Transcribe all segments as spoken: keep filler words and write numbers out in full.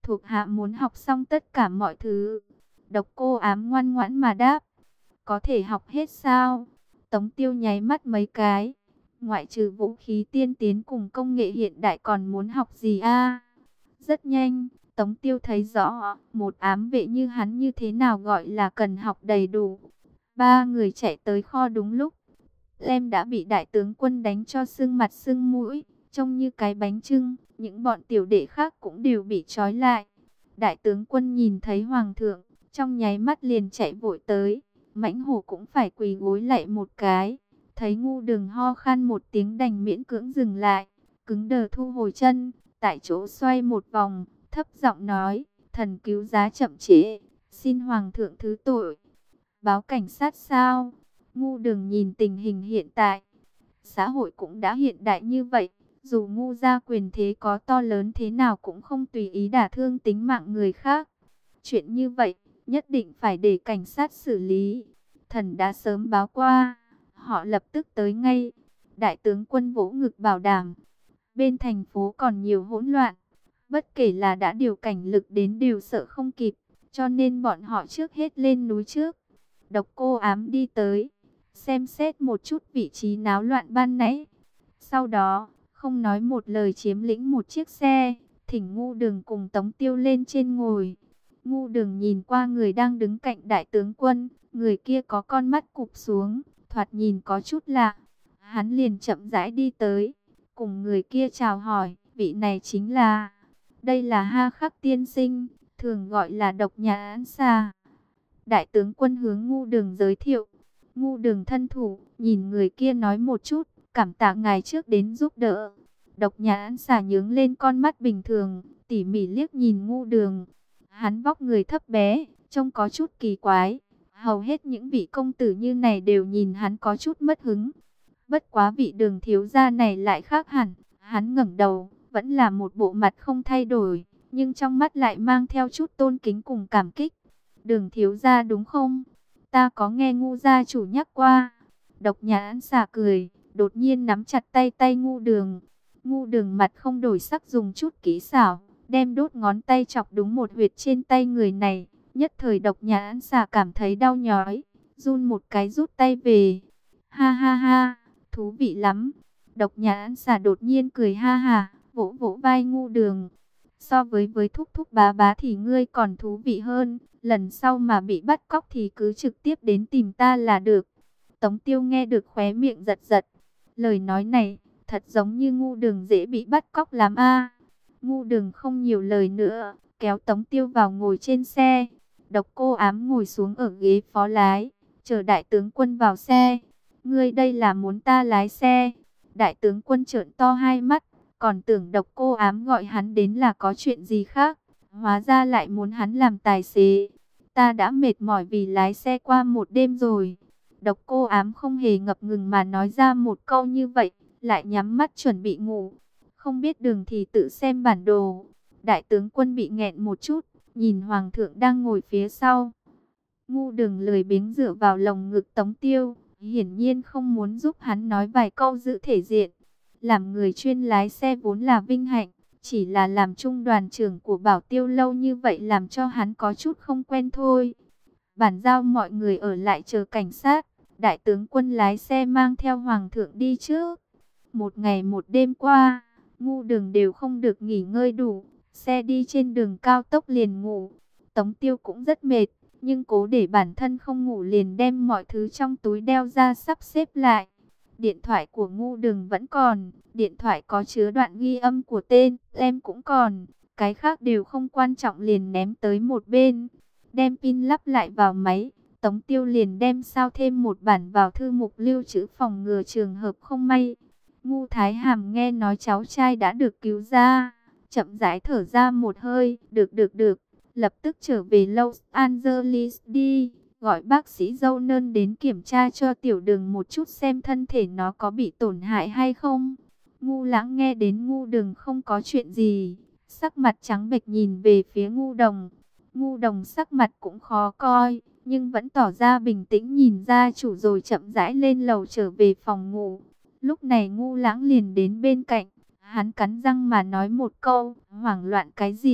Thuộc hạ muốn học xong tất cả mọi thứ. Độc Cô Ám ngoan ngoãn mà đáp. Có thể học hết sao? Tống Tiêu nháy mắt mấy cái. Ngoại trừ vũ khí tiên tiến cùng công nghệ hiện đại còn muốn học gì a? Rất nhanh, Tống Tiêu thấy rõ, một ám vệ như hắn như thế nào gọi là cần học đầy đủ. Ba người chạy tới kho đúng lúc. Lem đã bị đại tướng quân đánh cho sưng mặt sưng mũi, trông như cái bánh chưng. Những bọn tiểu đệ khác cũng đều bị trói lại. Đại tướng quân nhìn thấy hoàng thượng, trong nháy mắt liền chạy vội tới. Mãnh hổ cũng phải quỳ gối lại một cái. Thấy Ngu Đường ho khan một tiếng đành miễn cưỡng dừng lại, cứng đờ thu hồi chân, tại chỗ xoay một vòng, thấp giọng nói, thần cứu giá chậm trễ, xin hoàng thượng thứ tội. Báo cảnh sát sao? Ngu Đường nhìn tình hình hiện tại, xã hội cũng đã hiện đại như vậy, dù Ngu gia quyền thế có to lớn thế nào cũng không tùy ý đả thương tính mạng người khác. Chuyện như vậy, nhất định phải để cảnh sát xử lý. Thần đã sớm báo qua, họ lập tức tới ngay. Đại tướng quân vỗ ngực bảo đảm. Bên thành phố còn nhiều hỗn loạn, bất kể là đã điều cảnh lực đến đều sợ không kịp, cho nên bọn họ trước hết lên núi trước. Độc Cô Ám đi tới, xem xét một chút vị trí náo loạn ban nãy. Sau đó, không nói một lời chiếm lĩnh một chiếc xe, thỉnh Ngu Đường cùng Tống Tiêu lên trên ngồi. Ngu Đường nhìn qua người đang đứng cạnh đại tướng quân, người kia có con mắt cụp xuống, thoạt nhìn có chút lạ. Hắn liền chậm rãi đi tới, cùng người kia chào hỏi, vị này chính là, đây là Ha Khắc tiên sinh, thường gọi là Độc Nhãn Án Xà. Đại tướng quân hướng Ngu Đường giới thiệu. Ngu Đường thân thủ, nhìn người kia nói một chút, cảm tạ ngài trước đến giúp đỡ. Độc Nhãn Xà nhướng lên con mắt bình thường, tỉ mỉ liếc nhìn Ngu Đường. Hắn vóc người thấp bé, trông có chút kỳ quái. Hầu hết những vị công tử như này đều nhìn hắn có chút mất hứng. Bất quá vị Đường thiếu gia này lại khác hẳn. Hắn ngẩng đầu, vẫn là một bộ mặt không thay đổi, nhưng trong mắt lại mang theo chút tôn kính cùng cảm kích. Đường thiếu gia đúng không? Ta có nghe Ngu gia chủ nhắc qua. Độc Nhãn Xà cười, đột nhiên nắm chặt tay tay Ngu Đường. Ngu Đường mặt không đổi sắc dùng chút kỹ xảo, đem đốt ngón tay chọc đúng một huyệt trên tay người này. Nhất thời Độc Nhãn Xà cảm thấy đau nhói, run một cái rút tay về. Ha ha ha, thú vị lắm. Độc Nhãn Xà đột nhiên cười ha ha, vỗ vỗ vai Ngu Đường. So với với thúc thúc bá bá thì ngươi còn thú vị hơn. Lần sau mà bị bắt cóc thì cứ trực tiếp đến tìm ta là được. Tống Tiêu nghe được khóe miệng giật giật. Lời nói này, thật giống như Ngu Đường dễ bị bắt cóc lắm a. Ngu Đường không nhiều lời nữa, kéo Tống Tiêu vào ngồi trên xe. Độc Cô Ám ngồi xuống ở ghế phó lái, chờ đại tướng quân vào xe. Ngươi đây là muốn ta lái xe? Đại tướng quân trợn to hai mắt, còn tưởng Độc Cô Ám gọi hắn đến là có chuyện gì khác. Hóa ra lại muốn hắn làm tài xế. Ta đã mệt mỏi vì lái xe qua một đêm rồi. Độc Cô Ám không hề ngập ngừng mà nói ra một câu như vậy, lại nhắm mắt chuẩn bị ngủ. Không biết đường thì tự xem bản đồ. Đại tướng quân bị nghẹn một chút, nhìn hoàng thượng đang ngồi phía sau. Ngu Đường lười biếng dựa vào lồng ngực Tống Tiêu, hiển nhiên không muốn giúp hắn nói vài câu giữ thể diện. Làm người chuyên lái xe vốn là vinh hạnh, chỉ là làm trung đoàn trưởng của Bảo Tiêu lâu như vậy làm cho hắn có chút không quen thôi. Bản giao mọi người ở lại chờ cảnh sát. Đại tướng quân lái xe mang theo hoàng thượng đi trước. Một ngày một đêm qua, Ngu Đường đều không được nghỉ ngơi đủ. Xe đi trên đường cao tốc liền ngủ. Tống Tiêu cũng rất mệt, nhưng cố để bản thân không ngủ liền đem mọi thứ trong túi đeo ra sắp xếp lại. Điện thoại của Ngu Đường vẫn còn, điện thoại có chứa đoạn ghi âm của tên em cũng còn, cái khác đều không quan trọng liền ném tới một bên. Đem pin lắp lại vào máy, Tống Tiêu liền đem sao thêm một bản vào thư mục lưu trữ phòng ngừa trường hợp không may. Ngu Thái Hàm nghe nói cháu trai đã được cứu ra, chậm rãi thở ra một hơi, được được được, lập tức trở về Los Angeles đi. Gọi bác sĩ dâu nơn đến kiểm tra cho Tiểu Đường một chút xem thân thể nó có bị tổn hại hay không. Ngu Lãng nghe đến Ngu Đường không có chuyện gì, sắc mặt trắng bệch nhìn về phía Ngu Đồng. Ngu Đồng sắc mặt cũng khó coi, nhưng vẫn tỏ ra bình tĩnh nhìn gia chủ rồi chậm rãi lên lầu trở về phòng ngủ. Lúc này Ngu Lãng liền đến bên cạnh, hắn cắn răng mà nói một câu, hoảng loạn cái gì,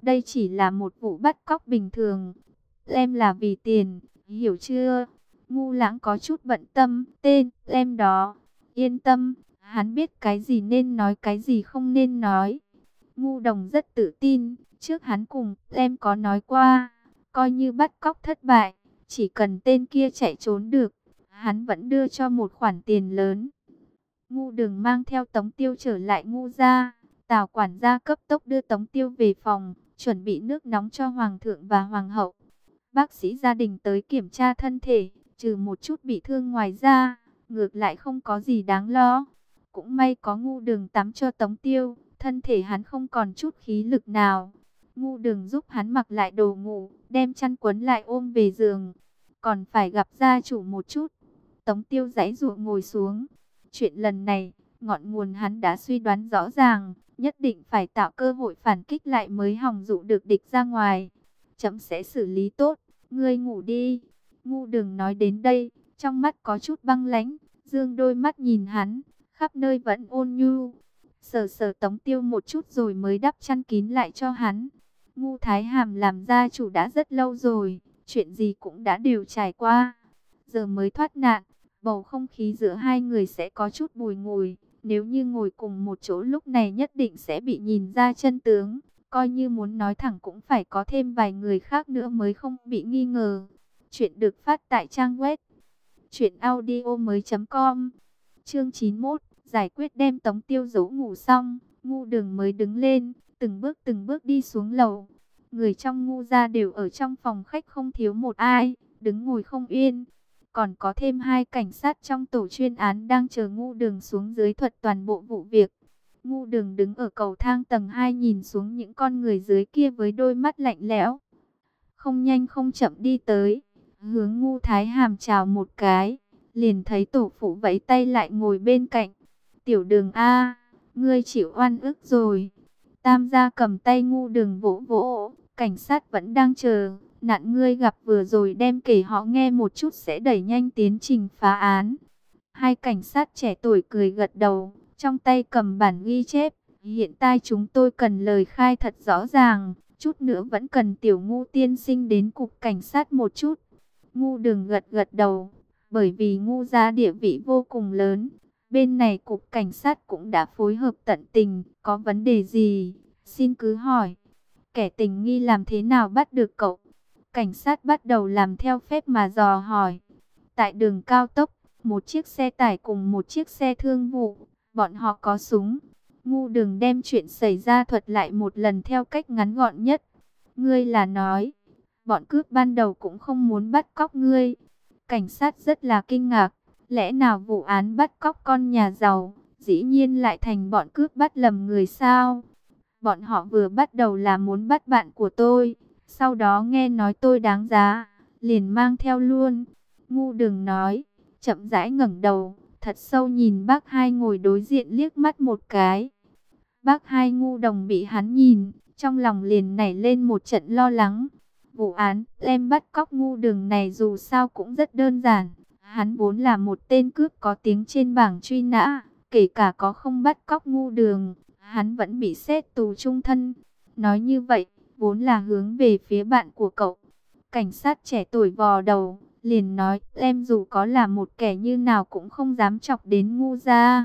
Đây chỉ là một vụ bắt cóc bình thường. Em là vì tiền, hiểu chưa? Ngu Lãng có chút bận tâm, tên em đó. Yên tâm, hắn biết cái gì nên nói, cái gì không nên nói. Ngu Đồng rất tự tin, trước hắn cùng em có nói qua, coi như bắt cóc thất bại, chỉ cần tên kia chạy trốn được, hắn vẫn đưa cho một khoản tiền lớn. Ngu Đường mang theo Tống Tiêu trở lại Ngu gia. Tào quản gia cấp tốc đưa Tống Tiêu về phòng, chuẩn bị nước nóng cho Hoàng thượng và Hoàng hậu. Bác sĩ gia đình tới kiểm tra thân thể, trừ một chút bị thương ngoài ra, ngược lại không có gì đáng lo. Cũng may có Ngu Đường tắm cho Tống Tiêu, thân thể hắn không còn chút khí lực nào. Ngu Đường giúp hắn mặc lại đồ ngủ, đem chăn quấn lại ôm về giường. Còn phải gặp gia chủ một chút. Tống Tiêu giãy giụa ngồi xuống. Chuyện lần này, ngọn nguồn hắn đã suy đoán rõ ràng, nhất định phải tạo cơ hội phản kích lại mới hòng dụ được địch ra ngoài. Chấm sẽ xử lý tốt, ngươi ngủ đi. Ngu Đường nói đến đây, trong mắt có chút băng lãnh, dương đôi mắt nhìn hắn, khắp nơi vẫn ôn nhu. Sờ sờ Tống Tiêu một chút rồi mới đắp chăn kín lại cho hắn. Ngu Thái Hàm làm gia chủ đã rất lâu rồi, chuyện gì cũng đã đều trải qua. Giờ mới thoát nạn, bầu không khí giữa hai người sẽ có chút bùi ngùi. Nếu như ngồi cùng một chỗ lúc này nhất định sẽ bị nhìn ra chân tướng. Coi như muốn nói thẳng cũng phải có thêm vài người khác nữa mới không bị nghi ngờ. Chuyện được phát tại trang web truyện audio mới chấm com. Chương chín mươi mốt, giải quyết đem Tống Tiêu giấu ngủ xong, Ngu Đường mới đứng lên, từng bước từng bước đi xuống lầu. Người trong Ngu gia đều ở trong phòng khách không thiếu một ai, đứng ngồi không yên. Còn có thêm hai cảnh sát trong tổ chuyên án đang chờ Ngu Đường xuống dưới thuật toàn bộ vụ việc. Ngu Đường đứng ở cầu thang tầng hai nhìn xuống những con người dưới kia với đôi mắt lạnh lẽo. Không nhanh không chậm đi tới, hướng Ngu Thái Hàm chào một cái, liền thấy tổ phụ vẫy tay lại ngồi bên cạnh. Tiểu Đường a, ngươi chịu oan ức rồi. Tam gia cầm tay Ngu Đường vỗ vỗ, cảnh sát vẫn đang chờ. Nạn ngươi gặp vừa rồi đem kể họ nghe một chút sẽ đẩy nhanh tiến trình phá án. Hai cảnh sát trẻ tuổi cười gật đầu, trong tay cầm bản ghi chép. Hiện tại chúng tôi cần lời khai thật rõ ràng, chút nữa vẫn cần tiểu Ngu tiên sinh đến cục cảnh sát một chút. Ngu Đường gật gật đầu, bởi vì Ngu gia địa vị vô cùng lớn. Bên này cục cảnh sát cũng đã phối hợp tận tình, có vấn đề gì, xin cứ hỏi. Kẻ tình nghi làm thế nào bắt được cậu? Cảnh sát bắt đầu làm theo phép mà dò hỏi. Tại đường cao tốc, một chiếc xe tải cùng một chiếc xe thương vụ, bọn họ có súng. Ngu Đường đem chuyện xảy ra thuật lại một lần theo cách ngắn gọn nhất. Ngươi là nói, bọn cướp ban đầu cũng không muốn bắt cóc ngươi. Cảnh sát rất là kinh ngạc, lẽ nào vụ án bắt cóc con nhà giàu, dĩ nhiên lại thành bọn cướp bắt lầm người sao? Bọn họ vừa bắt đầu là muốn bắt bạn của tôi, sau đó nghe nói tôi đáng giá, liền mang theo luôn. Ngu Đường nói, chậm rãi ngẩng đầu, thật sâu nhìn bác Hai ngồi đối diện liếc mắt một cái. Bác Hai Ngu Đồng bị hắn nhìn, trong lòng liền nảy lên một trận lo lắng. Vụ án em bắt cóc Ngu Đường này dù sao cũng rất đơn giản. Hắn vốn là một tên cướp có tiếng trên bảng truy nã, kể cả có không bắt cóc Ngu Đường, hắn vẫn bị xét tù chung thân. Nói như vậy, vốn là hướng về phía bạn của cậu. Cảnh sát trẻ tuổi vò đầu, liền nói, em dù có là một kẻ như nào cũng không dám chọc đến Ngu gia.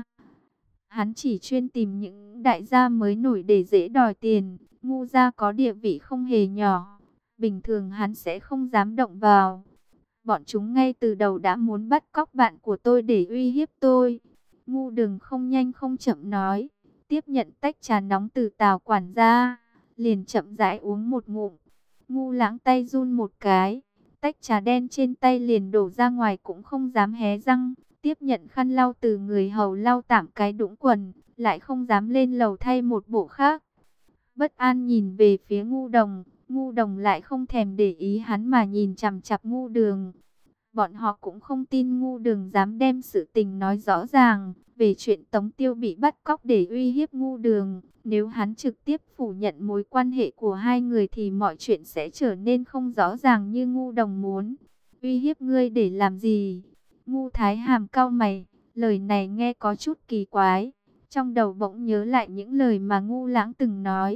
Hắn chỉ chuyên tìm những đại gia mới nổi để dễ đòi tiền. Ngu gia có địa vị không hề nhỏ, bình thường hắn sẽ không dám động vào. Bọn chúng ngay từ đầu đã muốn bắt cóc bạn của tôi để uy hiếp tôi. Ngu Đường không nhanh không chậm nói, tiếp nhận tách trà nóng từ Tào quản gia, liền chậm rãi uống một ngụm. Ngu Lãng tay run một cái, tách trà đen trên tay liền đổ ra ngoài cũng không dám hé răng, tiếp nhận khăn lau từ người hầu lau tạm cái đũng quần, lại không dám lên lầu thay một bộ khác. Bất an nhìn về phía Ngu Đồng, Ngu Đồng lại không thèm để ý hắn mà nhìn chằm chằm Ngu Đường. Bọn họ cũng không tin Ngu Đường dám đem sự tình nói rõ ràng về chuyện Tống Tiêu bị bắt cóc để uy hiếp Ngu Đường. Nếu hắn trực tiếp phủ nhận mối quan hệ của hai người thì mọi chuyện sẽ trở nên không rõ ràng như Ngu Đồng muốn. Uy hiếp ngươi để làm gì? Ngu Thái Hàm cau mày, lời này nghe có chút kỳ quái. Trong đầu bỗng nhớ lại những lời mà Ngu Lãng từng nói.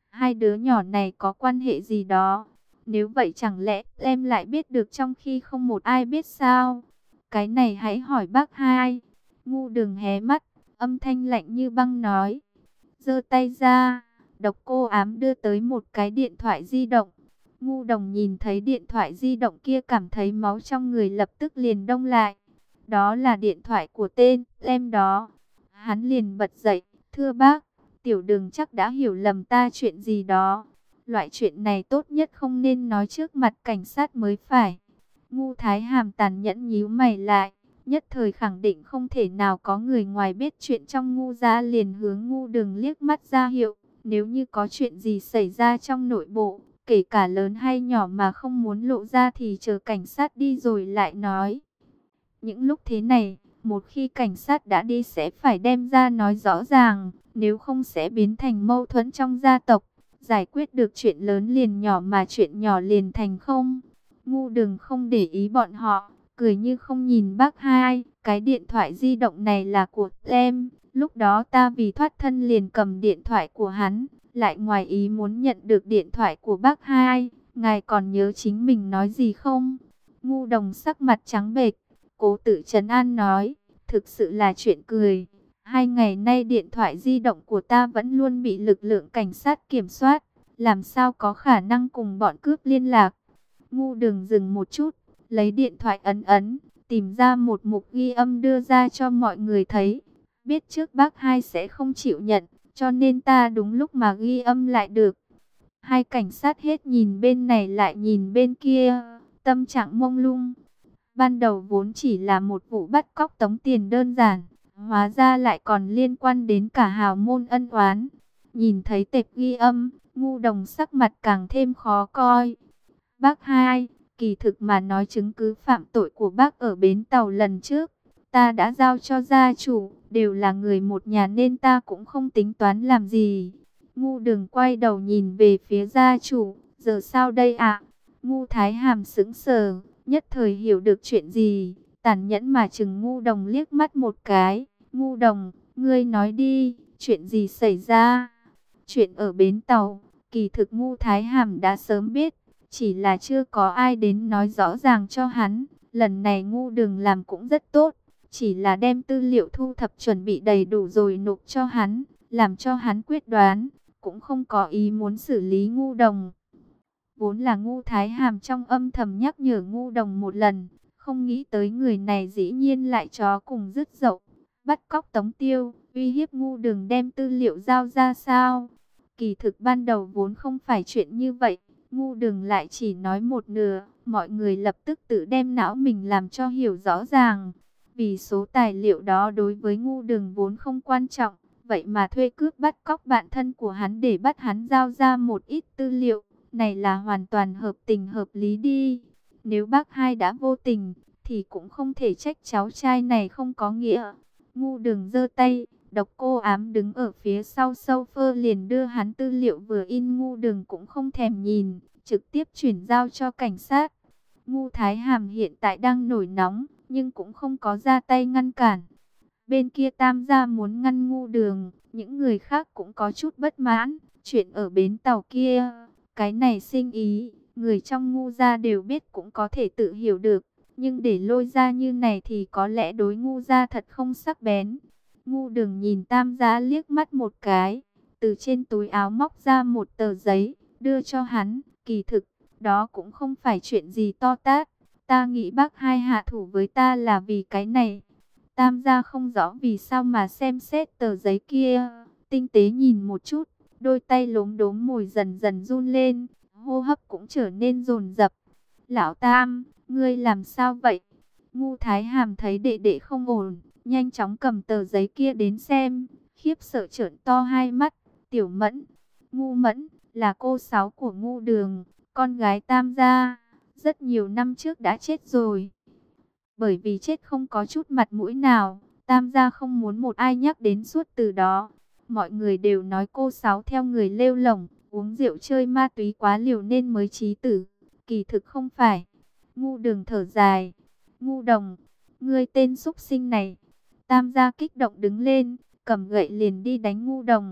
Hai đứa nhỏ này có quan hệ gì đó? Nếu vậy chẳng lẽ em lại biết được trong khi không một ai biết sao? Cái này hãy hỏi bác hai. Ngu Đường hé mắt, âm thanh lạnh như băng nói. Giơ tay ra, Độc Cô Ám đưa tới một cái điện thoại di động. Ngu Đồng nhìn thấy điện thoại di động kia cảm thấy máu trong người lập tức liền đông lại. Đó là điện thoại của tên em đó. Hắn liền bật dậy, thưa bác, Tiểu Đường chắc đã hiểu lầm ta chuyện gì đó. Loại chuyện này tốt nhất không nên nói trước mặt cảnh sát mới phải. Ngu Thái Hàm tàn nhẫn nhíu mày lại, nhất thời khẳng định không thể nào có người ngoài biết chuyện trong Ngu gia, liền hướng Ngu Đường liếc mắt ra hiệu. Nếu như có chuyện gì xảy ra trong nội bộ, kể cả lớn hay nhỏ mà không muốn lộ ra thì chờ cảnh sát đi rồi lại nói. Những lúc thế này, một khi cảnh sát đã đi sẽ phải đem ra nói rõ ràng, nếu không sẽ biến thành mâu thuẫn trong gia tộc. Giải quyết được chuyện lớn liền nhỏ mà chuyện nhỏ liền thành không. Ngu Đường không để ý bọn họ, cười như không nhìn bác hai. Cái điện thoại di động này là của em. Lúc đó ta vì thoát thân liền cầm điện thoại của hắn, lại ngoài ý muốn nhận được điện thoại của bác hai. Ngài còn nhớ chính mình nói gì không? Ngu Đồng sắc mặt trắng bệch, cố tự trấn an nói, thực sự là chuyện cười. Hai ngày nay điện thoại di động của ta vẫn luôn bị lực lượng cảnh sát kiểm soát, làm sao có khả năng cùng bọn cướp liên lạc. Ngu Đường dừng một chút, lấy điện thoại ấn ấn, tìm ra một mục ghi âm đưa ra cho mọi người thấy. Biết trước bác hai sẽ không chịu nhận, cho nên ta đúng lúc mà ghi âm lại được. Hai cảnh sát hết nhìn bên này lại nhìn bên kia, tâm trạng mông lung. Ban đầu vốn chỉ là một vụ bắt cóc tống tiền đơn giản, hóa ra lại còn liên quan đến cả hào môn ân oán. Nhìn thấy tệp ghi âm, Ngu Đồng sắc mặt càng thêm khó coi. Bác hai, kỳ thực mà nói chứng cứ phạm tội của bác ở bến tàu lần trước, ta đã giao cho gia chủ, đều là người một nhà nên ta cũng không tính toán làm gì. Ngu Đường quay đầu nhìn về phía gia chủ, giờ sao đây ạ? Ngu Thái Hàm sững sờ, nhất thời hiểu được chuyện gì, tàn nhẫn mà chừng Ngu Đồng liếc mắt một cái. Ngu Đồng, ngươi nói đi, chuyện gì xảy ra? Chuyện ở bến tàu, kỳ thực Ngu Thái Hàm đã sớm biết, chỉ là chưa có ai đến nói rõ ràng cho hắn. Lần này Ngu Đường làm cũng rất tốt, chỉ là đem tư liệu thu thập chuẩn bị đầy đủ rồi nộp cho hắn, làm cho hắn quyết đoán, cũng không có ý muốn xử lý Ngu Đồng. Vốn là Ngu Thái Hàm trong âm thầm nhắc nhở Ngu Đồng một lần, không nghĩ tới người này dĩ nhiên lại chó cùng dứt dậu, bắt cóc Tống Tiêu, uy hiếp Ngu Đường đem tư liệu giao ra sao. Kỳ thực ban đầu vốn không phải chuyện như vậy, Ngu Đường lại chỉ nói một nửa, mọi người lập tức tự đem não mình làm cho hiểu rõ ràng. Vì số tài liệu đó đối với Ngu Đường vốn không quan trọng, vậy mà thuê cướp bắt cóc bạn thân của hắn để bắt hắn giao ra một ít tư liệu, này là hoàn toàn hợp tình hợp lý đi. Nếu bác hai đã vô tình, thì cũng không thể trách cháu trai này không có nghĩa. Ngu Đường giơ tay, Độc Cô Ám đứng ở phía sau sofa liền đưa hắn tư liệu vừa in. Ngu Đường cũng không thèm nhìn, trực tiếp chuyển giao cho cảnh sát. Ngu Thái Hàm hiện tại đang nổi nóng, nhưng cũng không có ra tay ngăn cản. Bên kia Tam gia muốn ngăn Ngu Đường, những người khác cũng có chút bất mãn. Chuyện ở bến tàu kia, cái này sinh ý, người trong Ngu gia đều biết cũng có thể tự hiểu được. Nhưng để lôi ra như này thì có lẽ đối Ngu gia thật không sắc bén. Ngu Đường nhìn Tam gia liếc mắt một cái, từ trên túi áo móc ra một tờ giấy, đưa cho hắn. Kỳ thực, đó cũng không phải chuyện gì to tát. Ta nghĩ bác hai hạ thủ với ta là vì cái này. Tam gia không rõ vì sao mà xem xét tờ giấy kia, tinh tế nhìn một chút, đôi tay lốm đốm mồi dần dần run lên, hô hấp cũng trở nên dồn dập. Lão Tam, ngươi làm sao vậy? Ngu Thái Hàm thấy đệ đệ không ổn, nhanh chóng cầm tờ giấy kia đến xem, khiếp sợ trợn to hai mắt. Tiểu Mẫn, Ngu Mẫn, là cô sáu của Ngu Đường, con gái Tam gia, rất nhiều năm trước đã chết rồi. Bởi vì chết không có chút mặt mũi nào, Tam gia không muốn một ai nhắc đến suốt từ đó. Mọi người đều nói cô sáu theo người lêu lổng, uống rượu chơi ma túy quá liều nên mới chí tử. Kỳ thực không phải. Ngu Đường thở dài. Ngu Đồng, ngươi tên súc sinh này. Tam gia kích động đứng lên, cầm gậy liền đi đánh Ngu Đồng.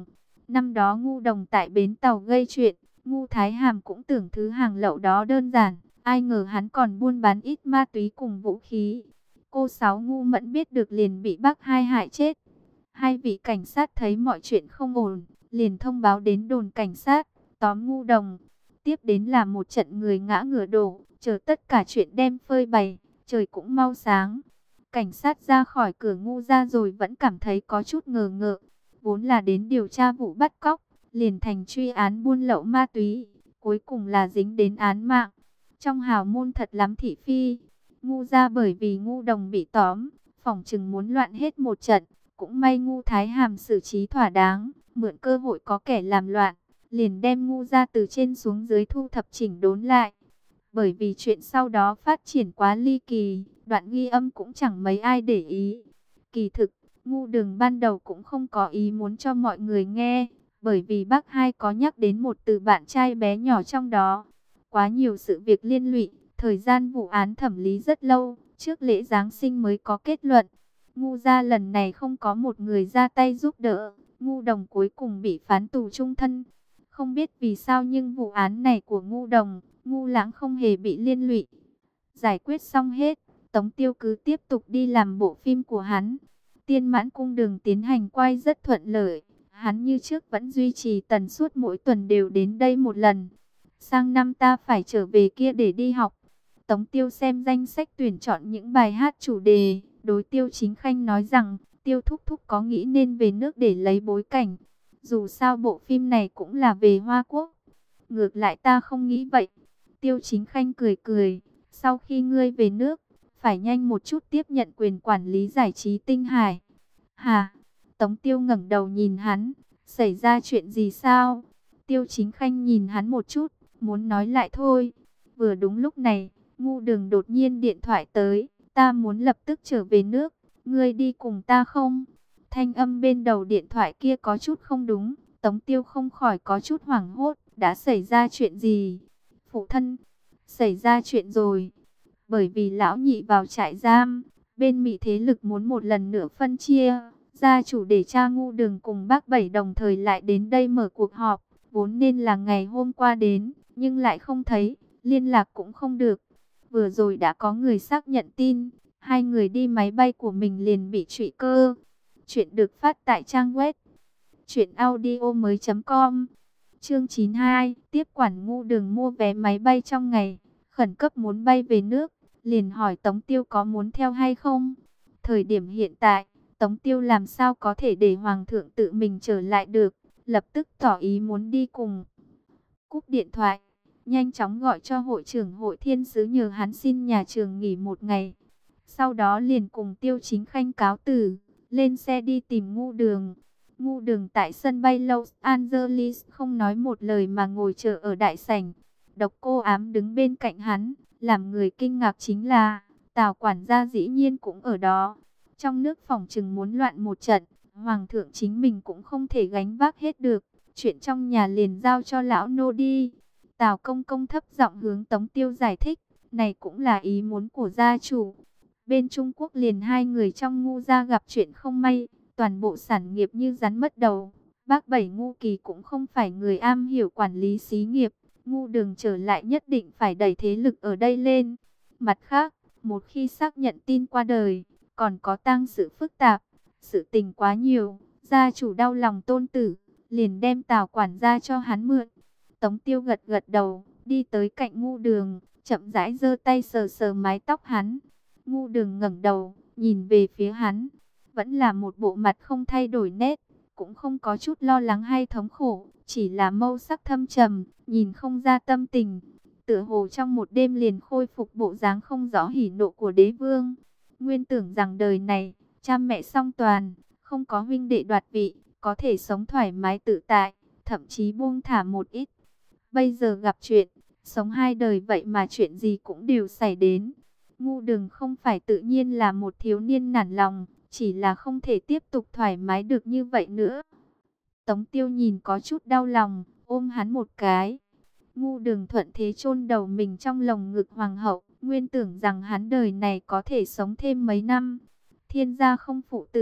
Năm đó Ngu Đồng tại bến tàu gây chuyện, Ngu Thái Hàm cũng tưởng thứ hàng lậu đó đơn giản, ai ngờ hắn còn buôn bán ít ma túy cùng vũ khí. Cô Sáu Ngu Mẫn biết được liền bị bác hai hại chết. Hai vị cảnh sát thấy mọi chuyện không ổn, liền thông báo đến đồn cảnh sát, tóm Ngu Đồng. Tiếp đến là một trận người ngã ngựa đổ, chờ tất cả chuyện đem phơi bày, trời cũng mau sáng. Cảnh sát ra khỏi cửa Ngu ra rồi vẫn cảm thấy có chút ngờ ngợ, vốn là đến điều tra vụ bắt cóc, liền thành truy án buôn lậu ma túy, cuối cùng là dính đến án mạng. Trong hào môn thật lắm thị phi. Ngu ra bởi vì Ngu Đồng bị tóm, phỏng chừng muốn loạn hết một trận. Cũng may Ngu Thái Hàm xử trí thỏa đáng, mượn cơ hội có kẻ làm loạn, liền đem Ngu ra từ trên xuống dưới thu thập chỉnh đốn lại. Bởi vì chuyện sau đó phát triển quá ly kỳ, đoạn ghi âm cũng chẳng mấy ai để ý. Kỳ thực, Ngu Đường ban đầu cũng không có ý muốn cho mọi người nghe, bởi vì bác hai có nhắc đến một từ bạn trai bé nhỏ trong đó. Quá nhiều sự việc liên lụy, thời gian vụ án thẩm lý rất lâu, trước lễ Giáng sinh mới có kết luận. Ngu gia lần này không có một người ra tay giúp đỡ, Ngu Đồng cuối cùng bị phán tù chung thân. Không biết vì sao nhưng vụ án này của Ngu Đồng, Ngu Lãng không hề bị liên lụy. Giải quyết xong hết, Tống Tiêu cứ tiếp tục đi làm bộ phim của hắn. Tiên Mãn Cung đường tiến hành quay rất thuận lợi, hắn như trước vẫn duy trì tần suất mỗi tuần đều đến đây một lần. Sang năm ta phải trở về kia để đi học. Tống Tiêu xem danh sách tuyển chọn những bài hát chủ đề, đối Tiêu Chính Khanh nói rằng, Tiêu thúc thúc có nghĩ nên về nước để lấy bối cảnh. Dù sao bộ phim này cũng là về Hoa Quốc. Ngược lại ta không nghĩ vậy. Tiêu Chính Khanh cười cười, sau khi ngươi về nước, phải nhanh một chút tiếp nhận quyền quản lý giải trí Tinh Hải. Hà, Tống Tiêu ngẩng đầu nhìn hắn, xảy ra chuyện gì sao? Tiêu Chính Khanh nhìn hắn một chút, muốn nói lại thôi. Vừa đúng lúc này, Ngu Đường đột nhiên điện thoại tới, ta muốn lập tức trở về nước, ngươi đi cùng ta không? Thanh âm bên đầu điện thoại kia có chút không đúng, Tống Tiêu không khỏi có chút hoảng hốt, đã xảy ra chuyện gì? Phụ thân, xảy ra chuyện rồi. Bởi vì lão nhị vào trại giam, bên Mỹ thế lực muốn một lần nữa phân chia, gia chủ để cha Ngu Đường cùng bác Bảy đồng thời lại đến đây mở cuộc họp, vốn nên là ngày hôm qua đến, nhưng lại không thấy, liên lạc cũng không được. Vừa rồi đã có người xác nhận tin, hai người đi máy bay của mình liền bị trụy cơ. Chuyện được phát tại trang web truyện audio mới chấm com. Chương chín mươi hai, tiếp quản Ngu Đường mua vé máy bay trong ngày, khẩn cấp muốn bay về nước, liền hỏi Tống Tiêu có muốn theo hay không. Thời điểm hiện tại, Tống Tiêu làm sao có thể để Hoàng thượng tự mình trở lại được, lập tức tỏ ý muốn đi cùng. Cúp điện thoại, nhanh chóng gọi cho hội trưởng hội thiên sứ nhờ hắn xin nhà trường nghỉ một ngày. Sau đó liền cùng Tiêu Chính Khanh cáo từ, lên xe đi tìm Ngu Đường. Ngu Đường tại sân bay Los Angeles không nói một lời mà ngồi chờ ở đại sảnh. Độc Cô Ám đứng bên cạnh hắn, làm người kinh ngạc chính là Tào quản gia dĩ nhiên cũng ở đó. Trong nước phỏng chừng muốn loạn một trận, Hoàng thượng chính mình cũng không thể gánh vác hết được. Chuyện trong nhà liền giao cho lão nô đi. Tào công công thấp giọng hướng Tống Tiêu giải thích, này cũng là ý muốn của gia chủ. Bên Trung Quốc liền hai người trong Ngu gia gặp chuyện không may, toàn bộ sản nghiệp như rắn mất đầu. Bác Bảy Ngu Kỳ cũng không phải người am hiểu quản lý xí nghiệp, Ngu Đường trở lại nhất định phải đẩy thế lực ở đây lên. Mặt khác, một khi xác nhận tin qua đời, còn có tang sự phức tạp, sự tình quá nhiều, gia chủ đau lòng tôn tử, liền đem Tào quản gia cho hắn mượn. Tống Tiêu gật gật đầu, đi tới cạnh Ngu Đường, chậm rãi giơ tay sờ sờ mái tóc hắn. Ngu Đường ngẩng đầu, nhìn về phía hắn, vẫn là một bộ mặt không thay đổi nét, cũng không có chút lo lắng hay thống khổ, chỉ là mâu sắc thâm trầm, nhìn không ra tâm tình. Tựa hồ trong một đêm liền khôi phục bộ dáng không rõ hỉ nộ của đế vương. Nguyên tưởng rằng đời này, cha mẹ song toàn, không có huynh đệ đoạt vị, có thể sống thoải mái tự tại, thậm chí buông thả một ít. Bây giờ gặp chuyện, sống hai đời vậy mà chuyện gì cũng đều xảy đến. Ngu Đường không phải tự nhiên là một thiếu niên nản lòng, chỉ là không thể tiếp tục thoải mái được như vậy nữa. Tống Tiêu nhìn có chút đau lòng, ôm hắn một cái. Ngu Đường thuận thế chôn đầu mình trong lồng ngực hoàng hậu, nguyên tưởng rằng hắn đời này có thể sống thêm mấy năm. Thiên gia không phụ tử,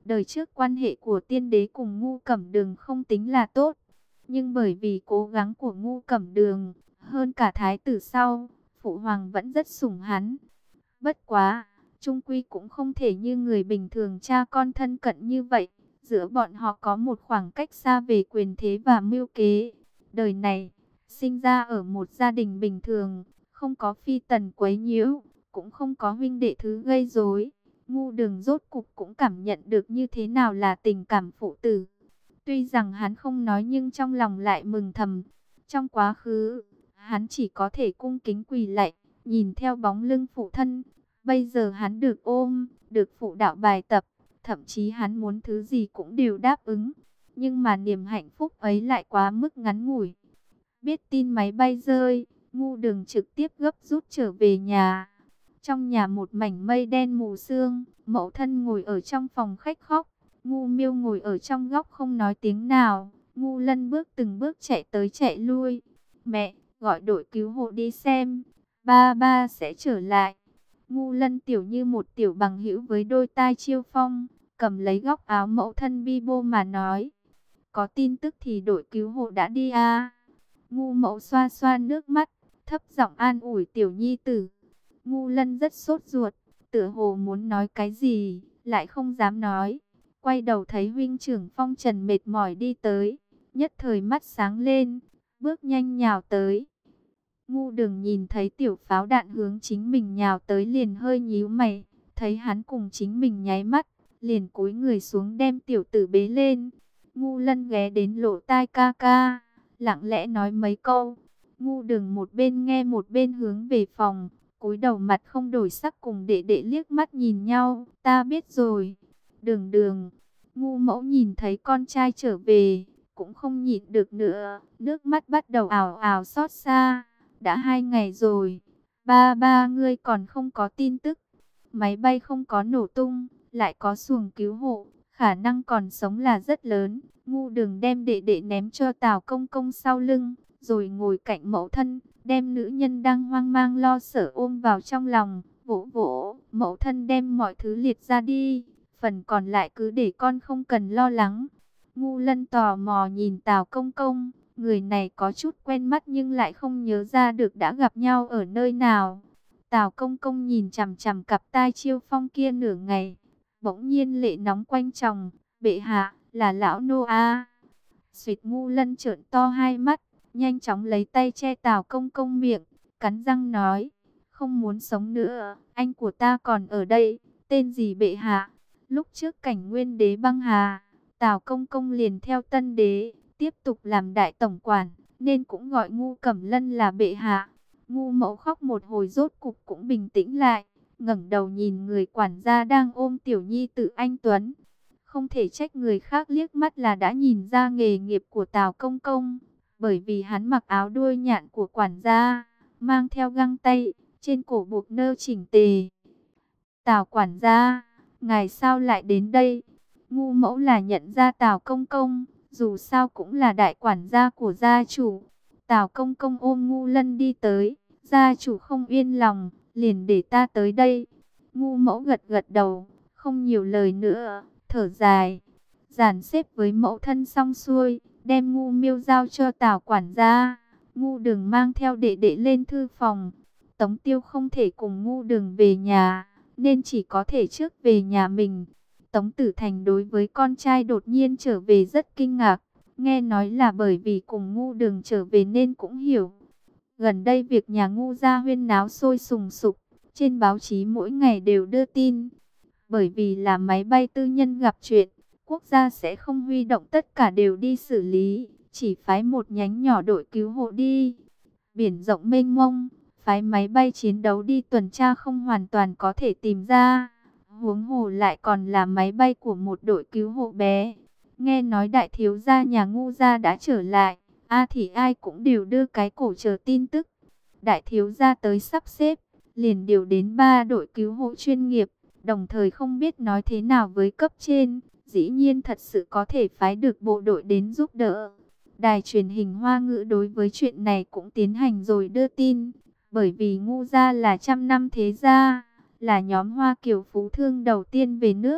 Đời trước quan hệ của tiên đế cùng Ngu Cẩm Đường không tính là tốt, nhưng bởi vì cố gắng của Ngu Cẩm Đường, hơn cả thái tử sau, phụ hoàng vẫn rất sủng hắn. Bất quá, chung quy cũng không thể như người bình thường cha con thân cận như vậy. Giữa bọn họ có một khoảng cách xa về quyền thế và mưu kế. Đời này, sinh ra ở một gia đình bình thường, không có phi tần quấy nhiễu, cũng không có huynh đệ thứ gây rối. Ngu Đường rốt cục cũng cảm nhận được như thế nào là tình cảm phụ tử. Tuy rằng hắn không nói nhưng trong lòng lại mừng thầm. Trong quá khứ, hắn chỉ có thể cung kính quỳ lạy, nhìn theo bóng lưng phụ thân. Bây giờ hắn được ôm, được phụ đạo bài tập, thậm chí hắn muốn thứ gì cũng đều đáp ứng. Nhưng mà niềm hạnh phúc ấy lại quá mức ngắn ngủi. Biết tin máy bay rơi, Ngu Đường trực tiếp gấp rút trở về nhà. Trong nhà một mảnh mây đen mù sương, mẫu thân ngồi ở trong phòng khách khóc. Ngu Miêu ngồi ở trong góc không nói tiếng nào. Ngu Lân bước từng bước chạy tới chạy lui. Mẹ, gọi đội cứu hộ đi xem, ba ba sẽ trở lại. Ngu Lân tiểu như một tiểu bằng hữu với đôi tai chiêu phong, cầm lấy góc áo mẫu thân bi bô mà nói. Có tin tức thì đội cứu hộ đã đi à. Ngu mẫu xoa xoa nước mắt, thấp giọng an ủi tiểu nhi tử. Ngu Lân rất sốt ruột, tựa hồ muốn nói cái gì, lại không dám nói. Quay đầu thấy huynh trưởng Phong Trần mệt mỏi đi tới, nhất thời mắt sáng lên, bước nhanh nhào tới. Ngu Đường nhìn thấy tiểu pháo đạn hướng chính mình nhào tới liền hơi nhíu mày, thấy hắn cùng chính mình nháy mắt, liền cúi người xuống đem tiểu tử bế lên. Ngu Lân ghé đến lỗ tai ca ca, lặng lẽ nói mấy câu. Ngu Đường một bên nghe một bên hướng về phòng, cúi đầu mặt không đổi sắc cùng đệ đệ liếc mắt nhìn nhau. Ta biết rồi. Đường Đường. Ngu mẫu nhìn thấy con trai trở về, cũng không nhịn được nữa, nước mắt bắt đầu ào ào xót xa. Đã hai ngày rồi, ba ba ngươi còn không có tin tức. Máy bay không có nổ tung, lại có xuồng cứu hộ, khả năng còn sống là rất lớn. Ngu Đường đem đệ đệ ném cho Tào Công Công sau lưng, rồi ngồi cạnh mẫu thân, đem nữ nhân đang hoang mang lo sợ ôm vào trong lòng, vỗ vỗ. Mẫu thân đem mọi thứ liệt ra đi, phần còn lại cứ để con không cần lo lắng. Ngu Lân tò mò nhìn Tào Công Công, người này có chút quen mắt nhưng lại không nhớ ra được đã gặp nhau ở nơi nào. Tào Công Công nhìn chằm chằm cặp tai chiêu phong kia nửa ngày, bỗng nhiên lệ nóng quanh chồng. Bệ hạ, là lão nô a. Suyệt Ngu Lân trợn to hai mắt, nhanh chóng lấy tay che Tào Công Công miệng, cắn răng nói, không muốn sống nữa, anh của ta còn ở đây, tên gì bệ hạ? Lúc trước cảnh Nguyên đế băng hà, Tào Công Công liền theo Tân đế, tiếp tục làm đại tổng quản, nên cũng gọi Ngu Cẩm Lân là bệ hạ. Ngu mẫu khóc một hồi rốt cục cũng bình tĩnh lại, ngẩng đầu nhìn người quản gia đang ôm tiểu nhi tử anh Tuấn. Không thể trách người khác liếc mắt là đã nhìn ra nghề nghiệp của Tào Công Công, bởi vì hắn mặc áo đuôi nhạn của quản gia, mang theo găng tay, trên cổ buộc nơ chỉnh tề. Tào quản gia, ngài sao lại đến đây? Ngu mẫu là nhận ra Tào Công Công, dù sao cũng là đại quản gia của gia chủ. Tào Công Công ôm Ngu Lân đi tới, gia chủ không yên lòng, liền để ta tới đây. Ngu mẫu gật gật đầu, không nhiều lời nữa, thở dài, dàn xếp với mẫu thân xong xuôi, đem Ngu Miêu giao cho Tào quản gia. Ngu Đường mang theo đệ đệ lên thư phòng. Tống Tiêu không thể cùng Ngu Đường về nhà, nên chỉ có thể trước về nhà mình. Tống Tử Thành đối với con trai đột nhiên trở về rất kinh ngạc, nghe nói là bởi vì cùng Ngu Đường trở về nên cũng hiểu. Gần đây việc nhà Ngu gia huyên náo sôi sùng sục, trên báo chí mỗi ngày đều đưa tin. Bởi vì là máy bay tư nhân gặp chuyện, quốc gia sẽ không huy động tất cả đều đi xử lý, chỉ phái một nhánh nhỏ đội cứu hộ đi. Biển rộng mênh mông, phái máy bay chiến đấu đi tuần tra không hoàn toàn có thể tìm ra. Huống hồ lại còn là máy bay của một đội cứu hộ bé. Nghe nói đại thiếu gia nhà Ngu gia đã trở lại, a thì ai cũng đều đưa cái cổ chờ tin tức. Đại thiếu gia tới sắp xếp, liền điều đến ba đội cứu hộ chuyên nghiệp, đồng thời không biết nói thế nào với cấp trên, dĩ nhiên thật sự có thể phái được bộ đội đến giúp đỡ. Đài truyền hình Hoa ngữ đối với chuyện này cũng tiến hành rồi đưa tin, bởi vì Ngu gia là trăm năm thế gia, là nhóm Hoa Kiều phú thương đầu tiên về nước,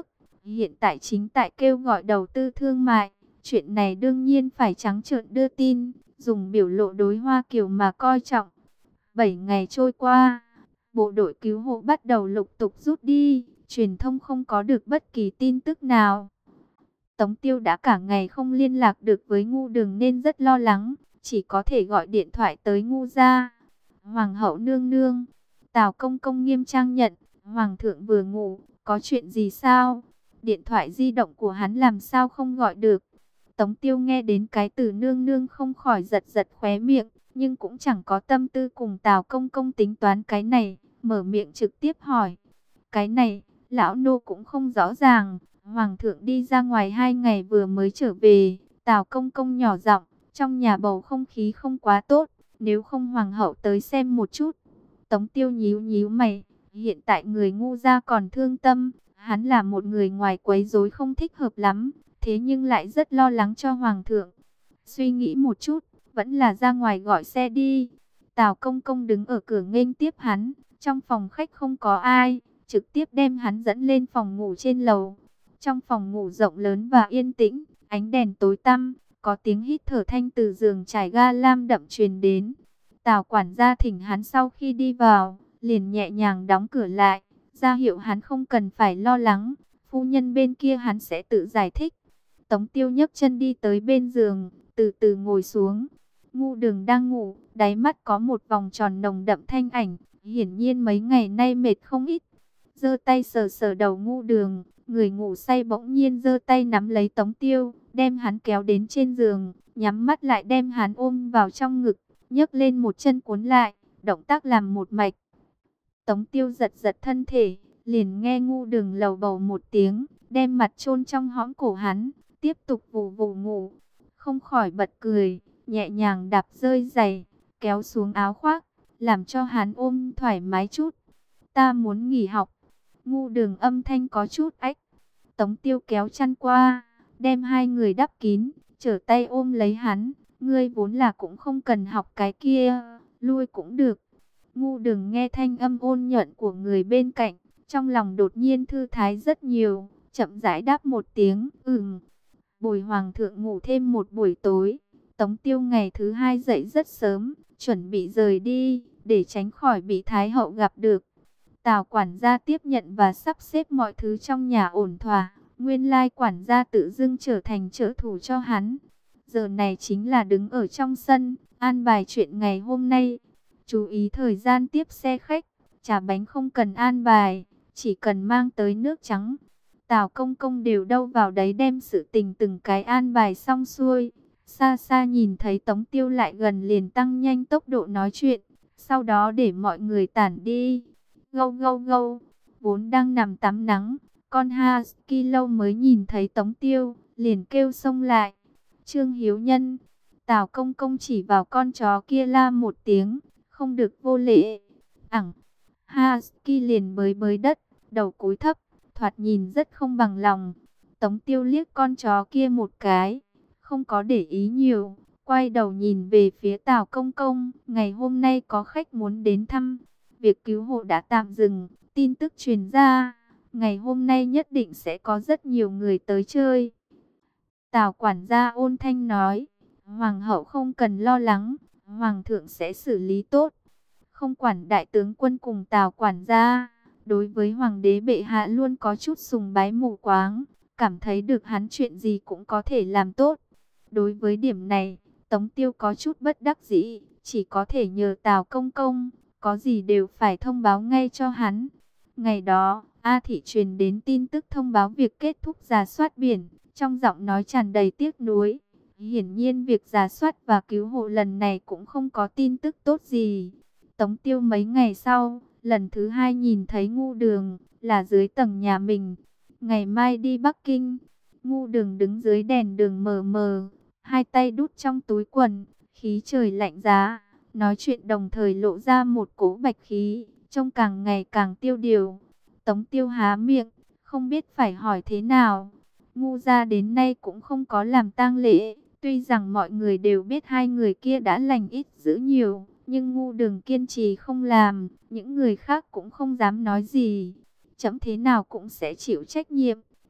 hiện tại chính tại kêu gọi đầu tư thương mại. Chuyện này đương nhiên phải trắng trợn đưa tin, dùng biểu lộ đối Hoa Kiều mà coi trọng. Bảy ngày trôi qua, bộ đội cứu hộ bắt đầu lục tục rút đi, truyền thông không có được bất kỳ tin tức nào. Tống Tiêu đã cả ngày không liên lạc được với Ngu Đường nên rất lo lắng, chỉ có thể gọi điện thoại tới Ngu gia. Hoàng hậu nương nương, Tào công công nghiêm trang nhận, Hoàng thượng vừa ngủ, có chuyện gì sao? Điện thoại di động của hắn làm sao không gọi được? Tống Tiêu nghe đến cái từ nương nương không khỏi giật giật khóe miệng, nhưng cũng chẳng có tâm tư cùng Tào công công tính toán cái này, mở miệng trực tiếp hỏi. Cái này, lão nô cũng không rõ ràng, Hoàng thượng đi ra ngoài hai ngày vừa mới trở về. Tào công công nhỏ giọng, trong nhà bầu không khí không quá tốt, nếu không Hoàng hậu tới xem một chút. Tống Tiêu nhíu nhíu mày, hiện tại người Ngu gia còn thương tâm, hắn là một người ngoài quấy rối không thích hợp lắm, thế nhưng lại rất lo lắng cho Hoàng thượng. Suy nghĩ một chút, vẫn là ra ngoài gọi xe đi. Tào công công đứng ở cửa nghênh tiếp hắn, trong phòng khách không có ai, trực tiếp đem hắn dẫn lên phòng ngủ trên lầu. Trong phòng ngủ rộng lớn và yên tĩnh, ánh đèn tối tăm, có tiếng hít thở thanh từ giường trải ga lam đậm truyền đến. Tào quản gia thỉnh hắn sau khi đi vào, liền nhẹ nhàng đóng cửa lại, ra hiệu hắn không cần phải lo lắng, phu nhân bên kia hắn sẽ tự giải thích. Tống Tiêu nhấc chân đi tới bên giường, từ từ ngồi xuống. Ngu Đường đang ngủ, đáy mắt có một vòng tròn nồng đậm thanh ảnh, hiển nhiên mấy ngày nay mệt không ít. Giơ tay sờ sờ đầu Ngu Đường, người ngủ say bỗng nhiên giơ tay nắm lấy Tống Tiêu, đem hắn kéo đến trên giường, nhắm mắt lại đem hắn ôm vào trong ngực, nhấc lên một chân cuốn lại, động tác làm một mạch. Tống Tiêu giật giật thân thể, liền nghe Ngu Đường lầu bầu một tiếng, đem mặt chôn trong hõm cổ hắn, tiếp tục vù vù ngủ. Không khỏi bật cười, nhẹ nhàng đạp rơi giày, kéo xuống áo khoác, làm cho hắn ôm thoải mái chút. Ta muốn nghỉ học. Ngu Đường âm thanh có chút ách. Tống Tiêu kéo chăn qua, đem hai người đắp kín, trở tay ôm lấy hắn. Ngươi vốn là cũng không cần học cái kia, lui cũng được. Ngu Đường nghe thanh âm ôn nhuận của người bên cạnh, trong lòng đột nhiên thư thái rất nhiều, chậm rãi đáp một tiếng, ừm. Bồi Hoàng thượng ngủ thêm một buổi tối, Tống Tiêu ngày thứ hai dậy rất sớm, chuẩn bị rời đi, để tránh khỏi bị Thái hậu gặp được. Tào quản gia tiếp nhận và sắp xếp mọi thứ trong nhà ổn thỏa, nguyên lai quản gia tự dưng trở thành trợ thủ cho hắn. Giờ này chính là đứng ở trong sân, an bài chuyện ngày hôm nay. Chú ý thời gian tiếp xe khách, trà bánh không cần an bài, chỉ cần mang tới nước trắng. Tào công công đều đâu vào đấy đem sự tình từng cái an bài xong xuôi. Xa xa nhìn thấy Tống Tiêu lại gần liền tăng nhanh tốc độ nói chuyện, sau đó để mọi người tản đi. Gâu gâu gâu, vốn đang nằm tắm nắng, con husky lâu mới nhìn thấy Tống Tiêu, liền kêu xông lại. Trương Hiếu Nhân, Tào công công chỉ vào con chó kia la một tiếng, không được vô lễ. Ẳng, husky liền bới bới đất, đầu cúi thấp, thoạt nhìn rất không bằng lòng. Tống Tiêu liếc con chó kia một cái, không có để ý nhiều, quay đầu nhìn về phía Tào công công. Ngày hôm nay có khách muốn đến thăm, việc cứu hộ đã tạm dừng, tin tức truyền ra, ngày hôm nay nhất định sẽ có rất nhiều người tới chơi. Tào quản gia ôn thanh nói, Hoàng hậu không cần lo lắng, Hoàng thượng sẽ xử lý tốt. Không quản đại tướng quân cùng Tào quản gia, đối với Hoàng đế bệ hạ luôn có chút sùng bái mù quáng, cảm thấy được hắn chuyện gì cũng có thể làm tốt. Đối với điểm này, Tống Tiêu có chút bất đắc dĩ, chỉ có thể nhờ Tào công công, có gì đều phải thông báo ngay cho hắn. Ngày đó, A Thị truyền đến tin tức thông báo việc kết thúc rà soát biển, trong giọng nói tràn đầy tiếc nuối. Hiển nhiên việc rà soát và cứu hộ lần này cũng không có tin tức tốt gì. Tống Tiêu mấy ngày sau, lần thứ hai nhìn thấy Ngu Đường, là dưới tầng nhà mình. Ngày mai đi Bắc Kinh. Ngu Đường đứng dưới đèn đường mờ mờ, hai tay đút trong túi quần, khí trời lạnh giá, nói chuyện đồng thời lộ ra một cỗ bạch khí, trông càng ngày càng tiêu điều. Tống Tiêu há miệng, không biết phải hỏi thế nào. Ngu gia đến nay cũng không có làm tang lễ, tuy rằng mọi người đều biết hai người kia đã lành ít dữ nhiều, nhưng Ngu Đường kiên trì không làm, những người khác cũng không dám nói gì. Chấm thế nào cũng sẽ chịu trách nhiệm,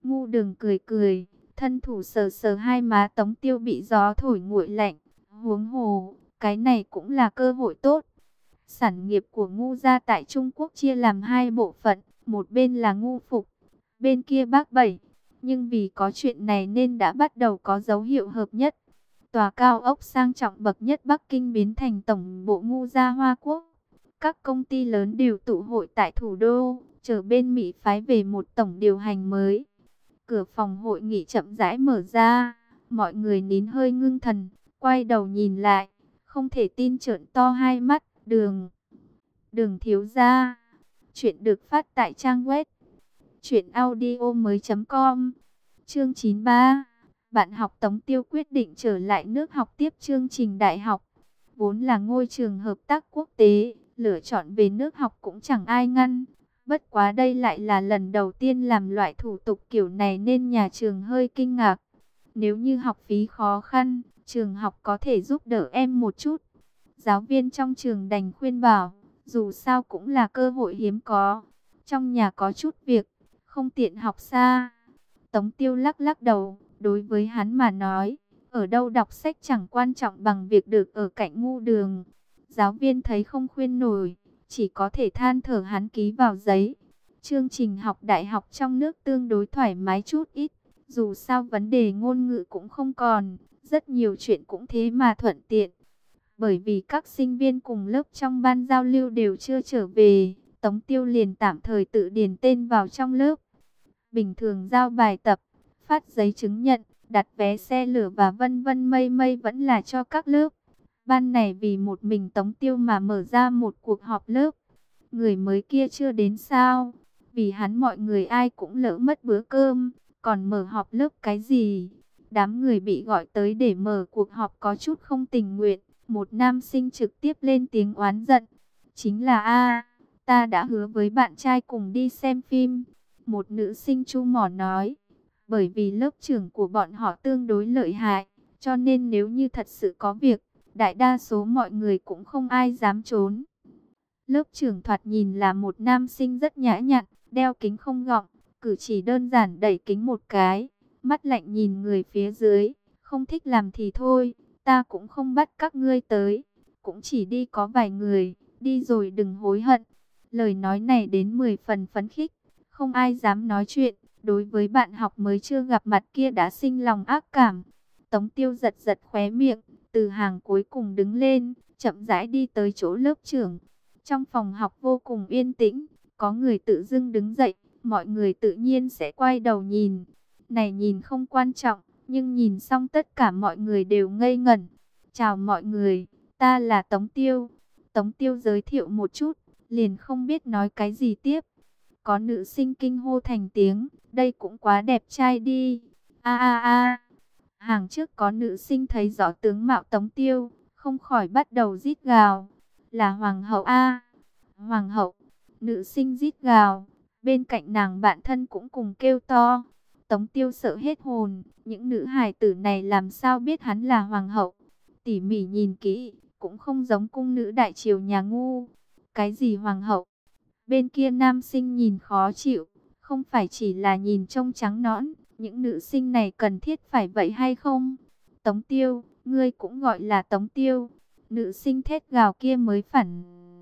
Ngu Đường cười cười, thân thủ sờ sờ hai má Tống Tiêu bị gió thổi nguội lạnh. Huống hồ, cái này cũng là cơ hội tốt. Sản nghiệp của Ngu gia tại Trung Quốc chia làm hai bộ phận, một bên là Ngu Phục, bên kia Bác Bảy. Nhưng vì có chuyện này nên đã bắt đầu có dấu hiệu hợp nhất. Tòa cao ốc sang trọng bậc nhất Bắc Kinh biến thành tổng bộ Ngu gia Hoa Quốc. Các công ty lớn đều tụ hội tại thủ đô, chờ bên Mỹ phái về một tổng điều hành mới. Cửa phòng hội nghị chậm rãi mở ra, mọi người nín hơi ngưng thần, quay đầu nhìn lại, không thể tin trợn to hai mắt. Đường, Đường thiếu gia. Chuyện được phát tại trang web truyện audio mới chấm com. Chương chín mươi ba. Bạn học Tống Tiêu quyết định trở lại nước học tiếp chương trình đại học. Vốn là ngôi trường hợp tác quốc tế, lựa chọn về nước học cũng chẳng ai ngăn. Bất quá đây lại là lần đầu tiên làm loại thủ tục kiểu này nên nhà trường hơi kinh ngạc. Nếu như học phí khó khăn, trường học có thể giúp đỡ em một chút. Giáo viên trong trường đành khuyên bảo, dù sao cũng là cơ hội hiếm có. Trong nhà có chút việc, không tiện học xa. Tống Tiêu lắc lắc đầu, đối với hắn mà nói, ở đâu đọc sách chẳng quan trọng bằng việc được ở cạnh Ngu Đường. Giáo viên thấy không khuyên nổi, chỉ có thể than thở hắn ký vào giấy. Chương trình học đại học trong nước tương đối thoải mái chút ít, dù sao vấn đề ngôn ngữ cũng không còn, rất nhiều chuyện cũng thế mà thuận tiện. Bởi vì các sinh viên cùng lớp trong ban giao lưu đều chưa trở về, Tống Tiêu liền tạm thời tự điền tên vào trong lớp. Bình thường giao bài tập, phát giấy chứng nhận, đặt vé xe lửa và vân vân mây mây vẫn là cho các lớp. Ban này vì một mình Tống Tiêu mà mở ra một cuộc họp lớp. Người mới kia chưa đến sao? Vì hắn mọi người ai cũng lỡ mất bữa cơm, còn mở họp lớp cái gì? Đám người bị gọi tới để mở cuộc họp có chút không tình nguyện. Một nam sinh trực tiếp lên tiếng oán giận. Chính là a, ta đã hứa với bạn trai cùng đi xem phim. Một nữ sinh chu mỏ nói. Bởi vì lớp trưởng của bọn họ tương đối lợi hại, cho nên nếu như thật sự có việc, đại đa số mọi người cũng không ai dám trốn. Lớp trưởng thoạt nhìn là một nam sinh rất nhã nhặn, đeo kính không gọng, cử chỉ đơn giản đẩy kính một cái, mắt lạnh nhìn người phía dưới, không thích làm thì thôi, ta cũng không bắt các ngươi tới, cũng chỉ đi có vài người, đi rồi đừng hối hận. Lời nói này đến mười phần phấn khích, không ai dám nói chuyện, đối với bạn học mới chưa gặp mặt kia đã sinh lòng ác cảm. Tống Tiêu giật giật khóe miệng, từ hàng cuối cùng đứng lên, chậm rãi đi tới chỗ lớp trưởng. Trong phòng học vô cùng yên tĩnh, có người tự dưng đứng dậy, mọi người tự nhiên sẽ quay đầu nhìn. Này nhìn không quan trọng, nhưng nhìn xong tất cả mọi người đều ngây ngẩn. Chào mọi người, ta là Tống Tiêu. Tống Tiêu giới thiệu một chút, liền không biết nói cái gì tiếp. Có nữ sinh kinh hô thành tiếng, đây cũng quá đẹp trai đi. A a a. Hàng trước có nữ sinh thấy rõ tướng mạo Tống Tiêu, không khỏi bắt đầu rít gào. Là hoàng hậu a. Hoàng hậu. Nữ sinh rít gào, bên cạnh nàng bạn thân cũng cùng kêu to. Tống Tiêu sợ hết hồn, những nữ hài tử này làm sao biết hắn là hoàng hậu? Tỉ mỉ nhìn kỹ, cũng không giống cung nữ đại triều nhà Ngu. Cái gì hoàng hậu? Bên kia nam sinh nhìn khó chịu, không phải chỉ là nhìn trông trắng nõn, những nữ sinh này cần thiết phải vậy hay không? Tống Tiêu, ngươi cũng gọi là Tống Tiêu. Nữ sinh thét gào kia mới phản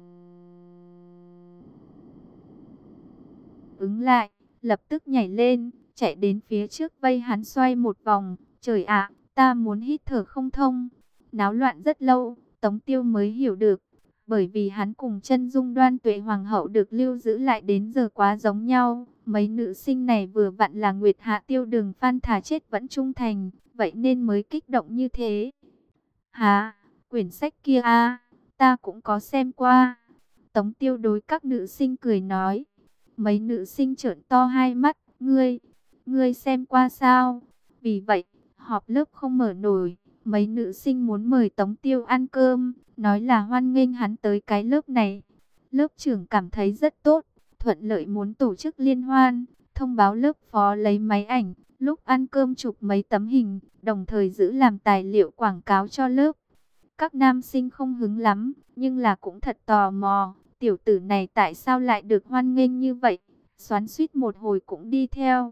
ứng lại, lập tức nhảy lên, chạy đến phía trước vây hắn xoay một vòng. Trời ạ, ta muốn hít thở không thông. Náo loạn rất lâu, Tống Tiêu mới hiểu được. Bởi vì hắn cùng chân dung Đoan Tuệ hoàng hậu được lưu giữ lại đến giờ quá giống nhau. Mấy nữ sinh này vừa vặn là Nguyệt Hạ Tiêu Đường Phan thà chết vẫn trung thành, vậy nên mới kích động như thế. Hả, quyển sách kia a, ta cũng có xem qua. Tống Tiêu đối các nữ sinh cười nói. Mấy nữ sinh trợn to hai mắt, ngươi, ngươi xem qua sao? Vì vậy, họp lớp không mở nổi. Mấy nữ sinh muốn mời Tống Tiêu ăn cơm, nói là hoan nghênh hắn tới cái lớp này. Lớp trưởng cảm thấy rất tốt, thuận lợi muốn tổ chức liên hoan, thông báo lớp phó lấy máy ảnh, lúc ăn cơm chụp mấy tấm hình, đồng thời giữ làm tài liệu quảng cáo cho lớp. Các nam sinh không hứng lắm, nhưng là cũng thật tò mò, tiểu tử này tại sao lại được hoan nghênh như vậy, xoắn xuýt một hồi cũng đi theo.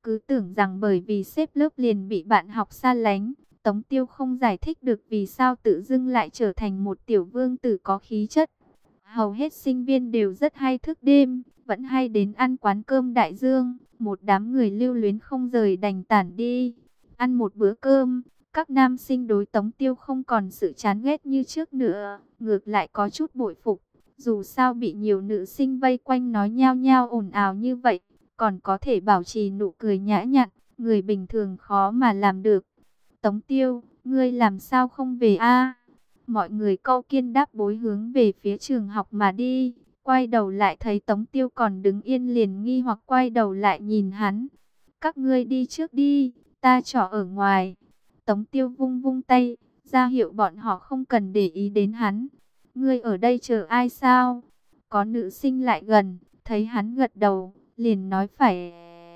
Cứ tưởng rằng bởi vì xếp lớp liền bị bạn học xa lánh, Tống Tiêu không giải thích được vì sao tự dưng lại trở thành một tiểu vương tử có khí chất. Hầu hết sinh viên đều rất hay thức đêm, vẫn hay đến ăn quán cơm đại dương, một đám người lưu luyến không rời đành tản đi. Ăn một bữa cơm, các nam sinh đối Tống Tiêu không còn sự chán ghét như trước nữa, ngược lại có chút bội phục. Dù sao bị nhiều nữ sinh vây quanh nói nhao nhao ồn ào như vậy, còn có thể bảo trì nụ cười nhã nhặn, người bình thường khó mà làm được. Tống Tiêu, ngươi làm sao không về a? Mọi người câu kiên đáp bối hướng về phía trường học mà đi. Quay đầu lại thấy Tống Tiêu còn đứng yên liền nghi hoặc quay đầu lại nhìn hắn. Các ngươi đi trước đi, ta trọ ở ngoài. Tống Tiêu vung vung tay, ra hiệu bọn họ không cần để ý đến hắn. Ngươi ở đây chờ ai sao? Có nữ sinh lại gần, thấy hắn gật đầu, liền nói phải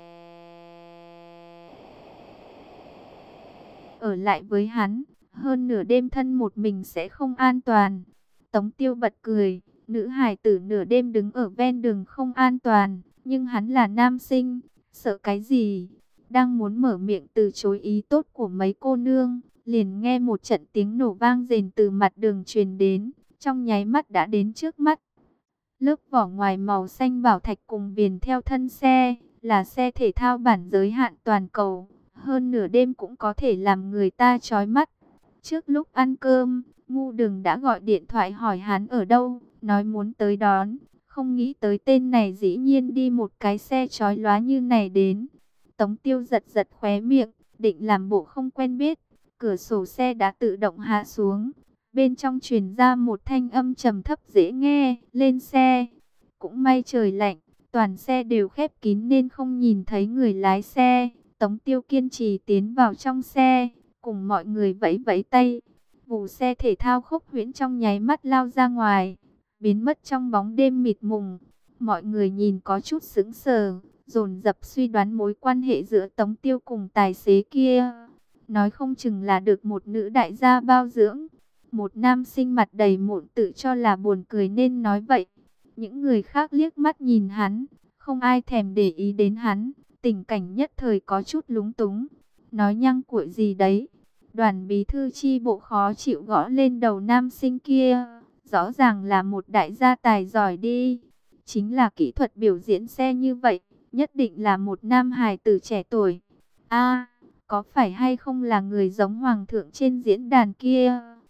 ở lại với hắn. Hơn nửa đêm thân một mình sẽ không an toàn. Tống Tiêu bật cười, nữ hài tử nửa đêm đứng ở ven đường không an toàn, nhưng hắn là nam sinh, sợ cái gì? Đang muốn mở miệng từ chối ý tốt của mấy cô nương, liền nghe một trận tiếng nổ vang rền từ mặt đường truyền đến, trong nháy mắt đã đến trước mắt. Lớp vỏ ngoài màu xanh bảo thạch cùng viền theo thân xe, là xe thể thao bản giới hạn toàn cầu, hơn nửa đêm cũng có thể làm người ta chói mắt. Trước lúc ăn cơm, Ngu Đường đã gọi điện thoại hỏi hắn ở đâu, nói muốn tới đón, không nghĩ tới tên này dĩ nhiên đi một cái xe chói lóa như này đến. Tống Tiêu giật giật khóe miệng, định làm bộ không quen biết, cửa sổ xe đã tự động hạ xuống. Bên trong truyền ra một thanh âm trầm thấp dễ nghe, lên xe. Cũng may trời lạnh, toàn xe đều khép kín nên không nhìn thấy người lái xe. Tống Tiêu kiên trì tiến vào trong xe, cùng mọi người vẫy vẫy tay. Vụ xe thể thao Khúc Huyễn trong nháy mắt lao ra ngoài, biến mất trong bóng đêm mịt mùng. Mọi người nhìn có chút sững sờ, dồn dập suy đoán mối quan hệ giữa Tống Tiêu cùng tài xế kia. Nói không chừng là được một nữ đại gia bao dưỡng. Một nam sinh mặt đầy mụn tự cho là buồn cười nên nói vậy. Những người khác liếc mắt nhìn hắn, không ai thèm để ý đến hắn. Tình cảnh nhất thời có chút lúng túng. Nói nhăng cuội gì đấy? Đoàn bí thư chi bộ khó chịu gõ lên đầu nam sinh kia. Rõ ràng là một đại gia tài giỏi đi. Chính là kỹ thuật biểu diễn xe như vậy, nhất định là một nam hài tử trẻ tuổi. A, có phải hay không là người giống hoàng thượng trên diễn đàn kia?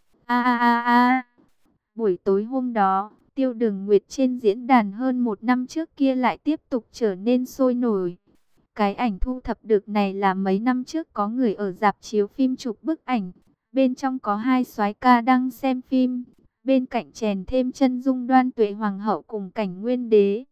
A a a a. Buổi tối hôm đó, Tiêu Đường Nguyệt trên diễn đàn hơn một năm trước kia lại tiếp tục trở nên sôi nổi. Cái ảnh thu thập được này là mấy năm trước có người ở rạp chiếu phim chụp bức ảnh. Bên trong có hai soái ca đang xem phim. Bên cạnh chèn thêm chân dung Đoan Tuệ Hoàng hậu cùng Cảnh Nguyên đế.